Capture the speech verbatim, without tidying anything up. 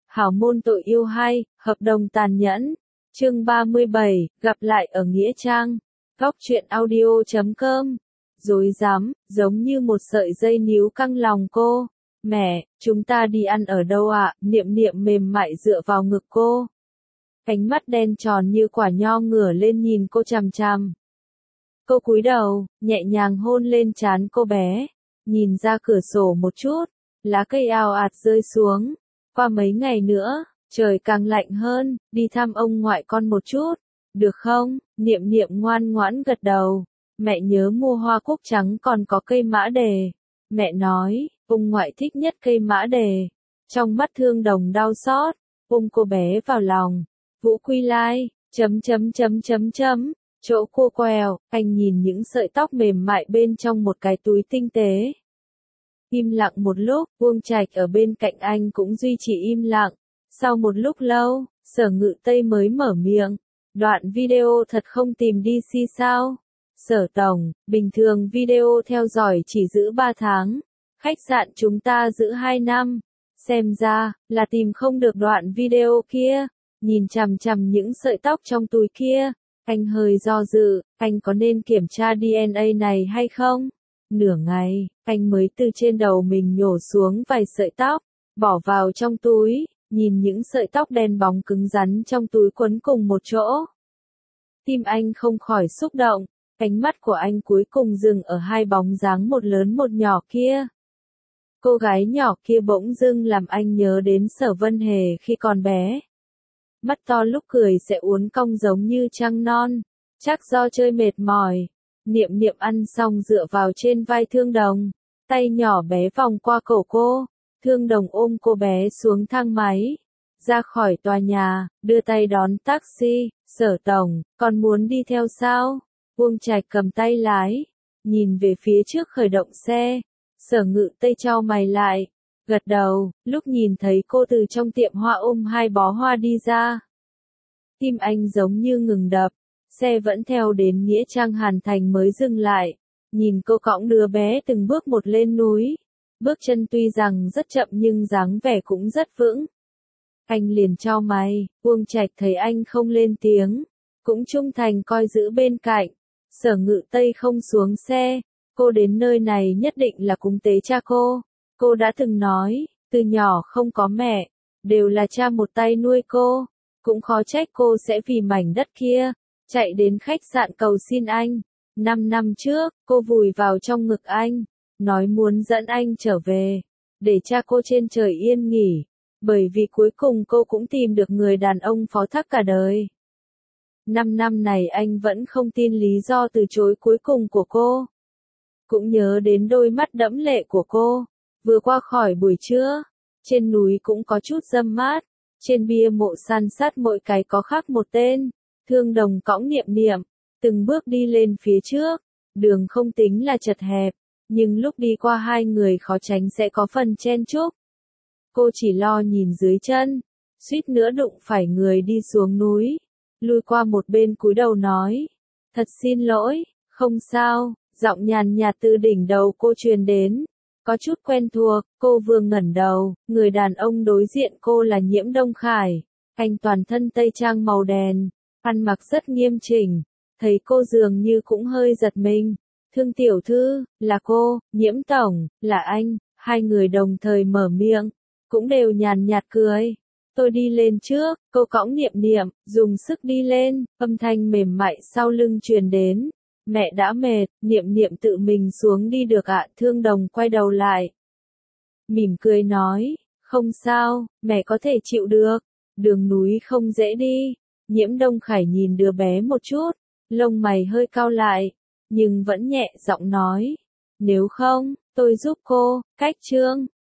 Hảo môn tội yêu hay, hợp đồng tàn nhẫn. Chương ba mươi bảy, gặp lại ở Nghĩa Trang. Góc truyện audio chấm com. Dối dám, giống như một sợi dây níu căng lòng cô. Mẹ, chúng ta đi ăn ở đâu ạ? Niệm Niệm mềm mại dựa vào ngực cô. Ánh mắt đen tròn như quả nho ngửa lên nhìn cô chằm chằm. Cô cúi đầu, nhẹ nhàng hôn lên trán cô bé. Nhìn ra cửa sổ một chút, lá cây ào ạt rơi xuống. Qua mấy ngày nữa, trời càng lạnh hơn, đi thăm ông ngoại con một chút. Được không? Niệm Niệm ngoan ngoãn gật đầu. Mẹ nhớ mua hoa cúc trắng còn có cây mã đề. Mẹ nói, ông ngoại thích nhất cây mã đề. Trong mắt Thương Đồng đau xót, ôm cô bé vào lòng. Vũ Quy Lai, chấm chấm chấm chấm chấm, chỗ cô quẹo, anh nhìn những sợi tóc mềm mại bên trong một cái túi tinh tế. Im lặng một lúc, Uông Trạch ở bên cạnh anh cũng duy trì im lặng. Sau một lúc lâu, Sở Ngự Tây mới mở miệng. Đoạn video thật không tìm đê xê sao? Sở Tổng, bình thường video theo dõi chỉ giữ ba tháng. Khách sạn chúng ta giữ hai năm. Xem ra, là tìm không được đoạn video kia. Nhìn chằm chằm những sợi tóc trong túi kia. Anh hơi do dự, anh có nên kiểm tra đê en a này hay không? Nửa ngày, anh mới từ trên đầu mình nhổ xuống vài sợi tóc, bỏ vào trong túi, nhìn những sợi tóc đen bóng cứng rắn trong túi quấn cùng một chỗ. Tim anh không khỏi xúc động, ánh mắt của anh cuối cùng dừng ở hai bóng dáng một lớn một nhỏ kia. Cô gái nhỏ kia bỗng dưng làm anh nhớ đến Sở Vân Hề khi còn bé. Mắt to lúc cười sẽ uốn cong giống như trăng non, chắc do chơi mệt mỏi. Niệm Niệm ăn xong dựa vào trên vai Thương Đồng, tay nhỏ bé vòng qua cổ cô. Thương Đồng ôm cô bé xuống thang máy, ra khỏi tòa nhà, đưa tay đón taxi. Sở Tổng, còn muốn đi theo sao? Uông Trạch cầm tay lái, nhìn về phía trước khởi động xe. Sở Ngự Tây chau mày lại, gật đầu, lúc nhìn thấy cô từ trong tiệm hoa ôm hai bó hoa đi ra. Tim anh giống như ngừng đập. Xe vẫn theo đến Nghĩa Trang Hàn Thành mới dừng lại, nhìn cô cõng đứa bé từng bước một lên núi. Bước chân tuy rằng rất chậm nhưng dáng vẻ cũng rất vững. Anh liền chau mày, Uông Trạch thấy anh không lên tiếng, cũng trung thành coi giữ bên cạnh. Sở Ngự Tây không xuống xe, cô đến nơi này nhất định là cúng tế cha cô. Cô đã từng nói, từ nhỏ không có mẹ, đều là cha một tay nuôi cô, cũng khó trách cô sẽ vì mảnh đất kia chạy đến khách sạn cầu xin anh. Năm năm trước, cô vùi vào trong ngực anh, nói muốn dẫn anh trở về, để cha cô trên trời yên nghỉ, bởi vì cuối cùng cô cũng tìm được người đàn ông phó thác cả đời. Năm năm này anh vẫn không tin lý do từ chối cuối cùng của cô. Cũng nhớ đến đôi mắt đẫm lệ của cô, vừa qua khỏi buổi trưa, trên núi cũng có chút râm mát, trên bia mộ san sát mỗi cái có khắc một tên. Thương Đồng cõng Niệm Niệm, từng bước đi lên phía trước, đường không tính là chật hẹp, nhưng lúc đi qua hai người khó tránh sẽ có phần chen chúc. Cô chỉ lo nhìn dưới chân, suýt nữa đụng phải người đi xuống núi, lui qua một bên cúi đầu nói, thật xin lỗi, không sao, giọng nhàn nhạt từ đỉnh đầu cô truyền đến, có chút quen thuộc. Cô vừa ngẩng đầu, người đàn ông đối diện cô là Nhiễm Đông Khải, anh toàn thân tây trang màu đen, ăn mặc rất nghiêm chỉnh, thấy cô dường như cũng hơi giật mình. Thương tiểu thư, là cô, Nhiễm Tổng, là anh. Hai người đồng thời mở miệng, cũng đều nhàn nhạt cười. Tôi đi lên trước, cô cõng Niệm Niệm, dùng sức đi lên, âm thanh mềm mại sau lưng truyền đến. Mẹ đã mệt, Niệm Niệm tự mình xuống đi được ạ. Thương Đồng quay đầu lại, mỉm cười nói, không sao, mẹ có thể chịu được, đường núi không dễ đi. Nhiễm Đông Khải nhìn đứa bé một chút, lông mày hơi cau lại, nhưng vẫn nhẹ giọng nói, nếu không, tôi giúp cô. Cách Trương